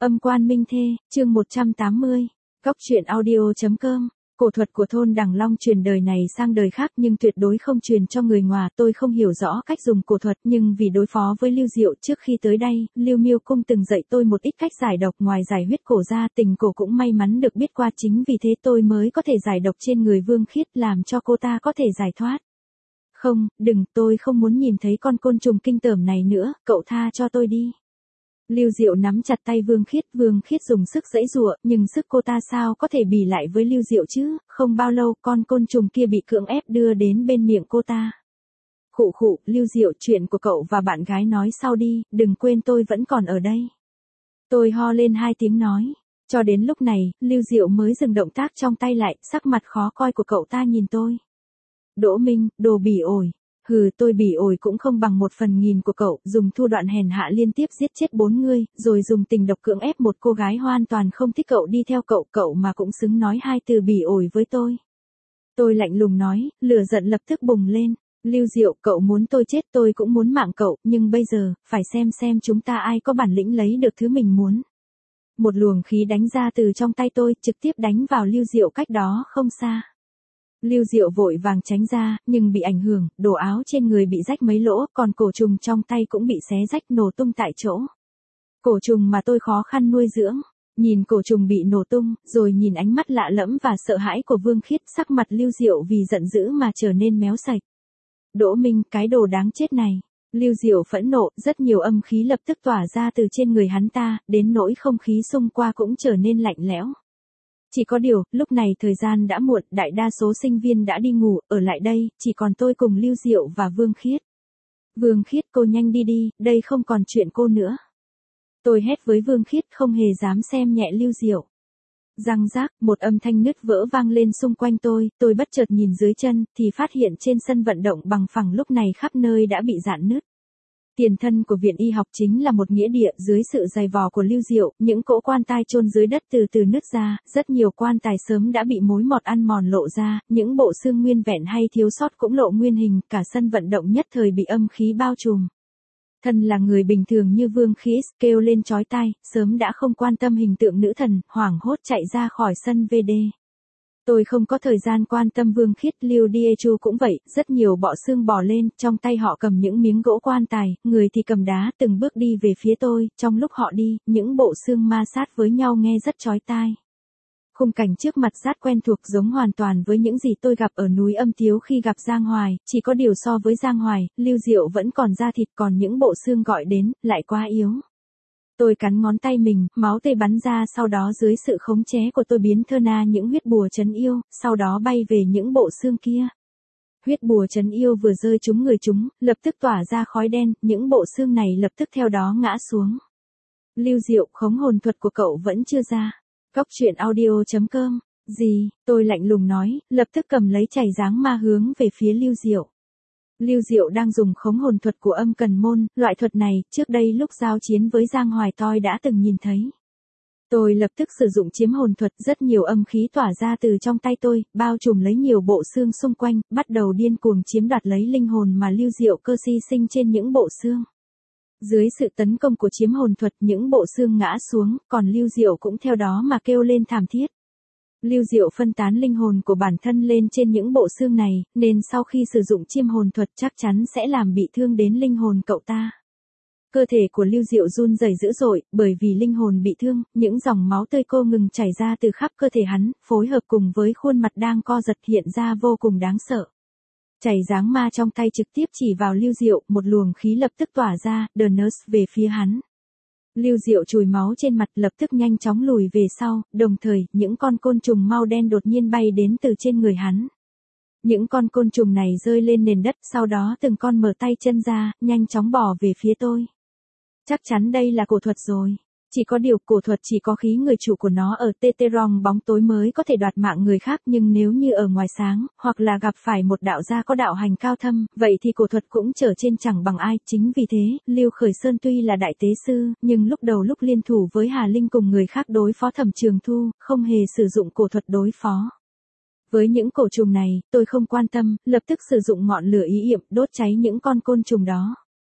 Âm quan minh thê, chương 180. Góc truyện audio.com. Cổ thuật của thôn Đằng Long truyền đời này sang đời khác nhưng tuyệt đối không truyền cho người ngoài. Tôi không hiểu rõ cách dùng cổ thuật nhưng vì đối phó với Lưu Diệu trước khi tới đây, Lưu Miêu Cung từng dạy tôi một ít cách giải độc. Ngoài giải huyết cổ ra, tình cổ cũng may mắn được biết qua, chính vì thế tôi mới có thể giải độc trên người Vương Khiết, làm cho cô ta có thể giải thoát. Không, đừng, tôi không muốn nhìn thấy con côn trùng kinh tởm này nữa, cậu tha cho tôi đi. Lưu Diệu nắm chặt tay Vương Khiết dùng sức giãy giụa, nhưng sức cô ta sao có thể bì lại với Lưu Diệu chứ, không bao lâu con côn trùng kia bị cưỡng ép đưa đến bên miệng cô ta. Khụ khụ, Lưu Diệu, chuyện của cậu và bạn gái nói sau đi, đừng quên tôi vẫn còn ở đây. Tôi ho lên 2 tiếng nói. Cho đến lúc này, Lưu Diệu mới dừng động tác trong tay lại, sắc mặt khó coi của cậu ta nhìn tôi. Đỗ Minh, đồ bỉ ổi. Hừ, tôi bỉ ổi cũng không bằng 1/1000 của cậu, dùng thủ đoạn hèn hạ liên tiếp giết chết 4 người, rồi dùng tình độc cưỡng ép một cô gái hoàn toàn không thích cậu đi theo cậu mà cũng xứng nói 2 từ bỉ ổi với tôi. Tôi lạnh lùng nói, lửa giận lập tức bùng lên. Lưu Diệu, cậu muốn tôi chết tôi cũng muốn mạng cậu, nhưng bây giờ, phải xem chúng ta ai có bản lĩnh lấy được thứ mình muốn. Một luồng khí đánh ra từ trong tay tôi, trực tiếp đánh vào Lưu Diệu cách đó không xa. Lưu Diệu vội vàng tránh ra, nhưng bị ảnh hưởng, đồ áo trên người bị rách mấy lỗ, còn cổ trùng trong tay cũng bị xé rách nổ tung tại chỗ. Cổ trùng mà tôi khó khăn nuôi dưỡng, nhìn cổ trùng bị nổ tung, rồi nhìn ánh mắt lạ lẫm và sợ hãi của Vương Khiết, sắc mặt Lưu Diệu vì giận dữ mà trở nên méo sạch. Đỗ Minh, cái đồ đáng chết này. Lưu Diệu phẫn nộ, rất nhiều âm khí lập tức tỏa ra từ trên người hắn ta, đến nỗi không khí xung quanh cũng trở nên lạnh lẽo. Chỉ có điều, lúc này thời gian đã muộn, đại đa số sinh viên đã đi ngủ, ở lại đây, chỉ còn tôi cùng Lưu Diệu và Vương Khiết. Vương Khiết, cô nhanh đi đi, đây không còn chuyện cô nữa. Tôi hét với Vương Khiết, không hề dám xem nhẹ Lưu Diệu. Răng rác, một âm thanh nứt vỡ vang lên xung quanh tôi bất chợt nhìn dưới chân, thì phát hiện trên sân vận động bằng phẳng lúc này khắp nơi đã bị rạn nứt. Tiền thân của viện y học chính là một nghĩa địa, dưới sự giày vò của Lưu Diệu, những cỗ quan tài chôn dưới đất từ từ nứt ra, rất nhiều quan tài sớm đã bị mối mọt ăn mòn lộ ra, những bộ xương nguyên vẹn hay thiếu sót cũng lộ nguyên hình, cả sân vận động nhất thời bị âm khí bao trùm. Thân là người bình thường như Vương Khiết, kêu lên chói tai, sớm đã không quan tâm hình tượng nữ thần, hoảng hốt chạy ra khỏi sân VD. Tôi không có thời gian quan tâm Vương Khiết, Lưu Diechu cũng vậy, rất nhiều bọ xương bò lên, trong tay họ cầm những miếng gỗ quan tài, người thì cầm đá, từng bước đi về phía tôi, trong lúc họ đi, những bộ xương ma sát với nhau nghe rất chói tai. Khung cảnh trước mặt rất quen thuộc, giống hoàn toàn với những gì tôi gặp ở núi Âm Tiếu khi gặp Giang Hoài, chỉ có điều so với Giang Hoài, Lưu Diệu vẫn còn da thịt, còn những bộ xương gọi đến, lại quá yếu. Tôi cắn ngón tay mình, máu tươi bắn ra, sau đó dưới sự khống chế của tôi biến thơ na những huyết bùa trấn yêu, sau đó bay về những bộ xương kia. Huyết bùa trấn yêu vừa rơi trúng người chúng, lập tức tỏa ra khói đen, những bộ xương này lập tức theo đó ngã xuống. Lưu Diệu, khống hồn thuật của cậu vẫn chưa ra. Góc truyện audio.com. Gì? Tôi lạnh lùng nói, lập tức cầm lấy chảy dáng ma hướng về phía Lưu Diệu. Lưu Diệu đang dùng khống hồn thuật của Âm Cần Môn, loại thuật này, trước đây lúc giao chiến với Giang Hoài tôi đã từng nhìn thấy. Tôi lập tức sử dụng chiếm hồn thuật, rất nhiều âm khí tỏa ra từ trong tay tôi, bao trùm lấy nhiều bộ xương xung quanh, bắt đầu điên cuồng chiếm đoạt lấy linh hồn mà Lưu Diệu cơ si sinh trên những bộ xương. Dưới sự tấn công của chiếm hồn thuật, những bộ xương ngã xuống, còn Lưu Diệu cũng theo đó mà kêu lên thảm thiết. Lưu Diệu phân tán linh hồn của bản thân lên trên những bộ xương này, nên sau khi sử dụng chiêm hồn thuật chắc chắn sẽ làm bị thương đến linh hồn cậu ta. Cơ thể của Lưu Diệu run rẩy dữ dội, bởi vì linh hồn bị thương, những dòng máu tươi cô ngừng chảy ra từ khắp cơ thể hắn, phối hợp cùng với khuôn mặt đang co giật hiện ra vô cùng đáng sợ. Chảy dáng ma trong tay trực tiếp chỉ vào Lưu Diệu, một luồng khí lập tức tỏa ra, The Nurse về phía hắn. Lưu Diệu chùi máu trên mặt, lập tức nhanh chóng lùi về sau, đồng thời, những con côn trùng mau đen đột nhiên bay đến từ trên người hắn. Những con côn trùng này rơi lên nền đất, sau đó từng con mở tay chân ra, nhanh chóng bò về phía tôi. Chắc chắn đây là cổ thuật rồi. Chỉ có điều cổ thuật chỉ có khí người chủ của nó ở Teterong bóng tối mới có thể đoạt mạng người khác, nhưng nếu như ở ngoài sáng, hoặc là gặp phải một đạo gia có đạo hành cao thâm, vậy thì cổ thuật cũng trở trên chẳng bằng ai. Chính vì thế, Lưu Khởi Sơn tuy là đại tế sư, nhưng lúc đầu lúc liên thủ với Hà Linh cùng người khác đối phó Thẩm Trường Thu, không hề sử dụng cổ thuật đối phó. Với những cổ trùng này, tôi không quan tâm, lập tức sử dụng ngọn lửa ý yểm đốt cháy những con côn trùng đó.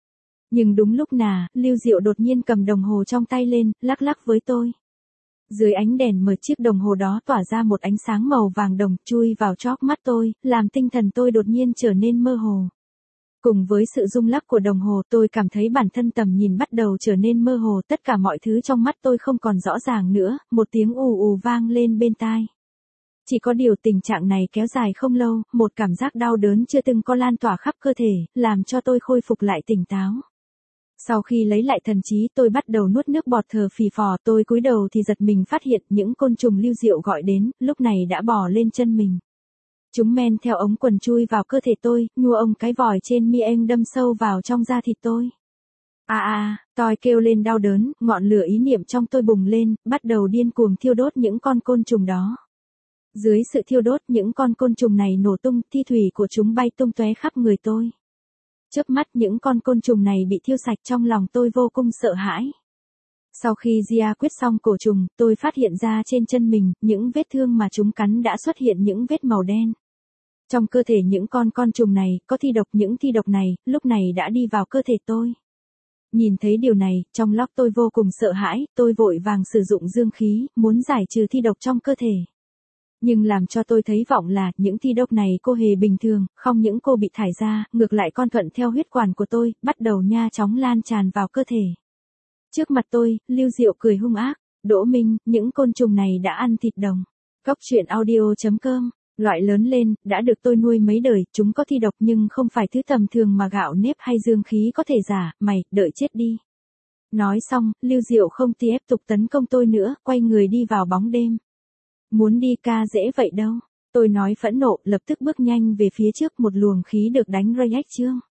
Nhưng đúng lúc nào, Lưu Diệu đột nhiên cầm đồng hồ trong tay lên, lắc lắc với tôi. Dưới ánh đèn mờ chiếc đồng hồ đó tỏa ra một ánh sáng màu vàng đồng chui vào chóp mắt tôi, làm tinh thần tôi đột nhiên trở nên mơ hồ. Cùng với sự rung lắc của đồng hồ tôi cảm thấy bản thân tầm nhìn bắt đầu trở nên mơ hồ, tất cả mọi thứ trong mắt tôi không còn rõ ràng nữa, một tiếng ù ù vang lên bên tai. Chỉ có điều tình trạng này kéo dài không lâu, một cảm giác đau đớn chưa từng có lan tỏa khắp cơ thể, làm cho tôi khôi phục lại tỉnh táo. Sau khi lấy lại thần trí tôi bắt đầu nuốt nước bọt thở phì phò, tôi cúi đầu thì giật mình phát hiện những côn trùng Lưu Diệu gọi đến, lúc này đã bò lên chân mình. Chúng men theo ống quần chui vào cơ thể tôi, nhua ông cái vòi trên mi anh đâm sâu vào trong da thịt tôi. Tôi kêu lên đau đớn, ngọn lửa ý niệm trong tôi bùng lên, bắt đầu điên cuồng thiêu đốt những con côn trùng đó. Dưới sự thiêu đốt những con côn trùng này nổ tung, thi thủy của chúng bay tung tóe khắp người tôi. Chớp mắt những con côn trùng này bị thiêu sạch, trong lòng tôi vô cùng sợ hãi. Sau khi Gia quyết xong cổ trùng, tôi phát hiện ra trên chân mình, những vết thương mà chúng cắn đã xuất hiện những vết màu đen. Trong cơ thể những con trùng này, có thi độc, những thi độc này, lúc này đã đi vào cơ thể tôi. Nhìn thấy điều này, trong lóc tôi vô cùng sợ hãi, tôi vội vàng sử dụng dương khí, muốn giải trừ thi độc trong cơ thể. Nhưng làm cho tôi thấy vọng là, những thi độc này cô hề bình thường, không những cô bị thải ra, ngược lại con thuận theo huyết quản của tôi, bắt đầu nha chóng lan tràn vào cơ thể. Trước mặt tôi, Lưu Diệu cười hung ác, Đỗ Minh, những côn trùng này đã ăn thịt đồng. Góc truyện audio.com, loại lớn lên, đã được tôi nuôi mấy đời, chúng có thi độc nhưng không phải thứ tầm thường mà gạo nếp hay dương khí có thể giả, mày, đợi chết đi. Nói xong, Lưu Diệu không tiếp tục tấn công tôi nữa, quay người đi vào bóng đêm. Muốn đi ca dễ vậy đâu, tôi nói phẫn nộ, lập tức bước nhanh về phía trước, một luồng khí được đánh rây ách trương.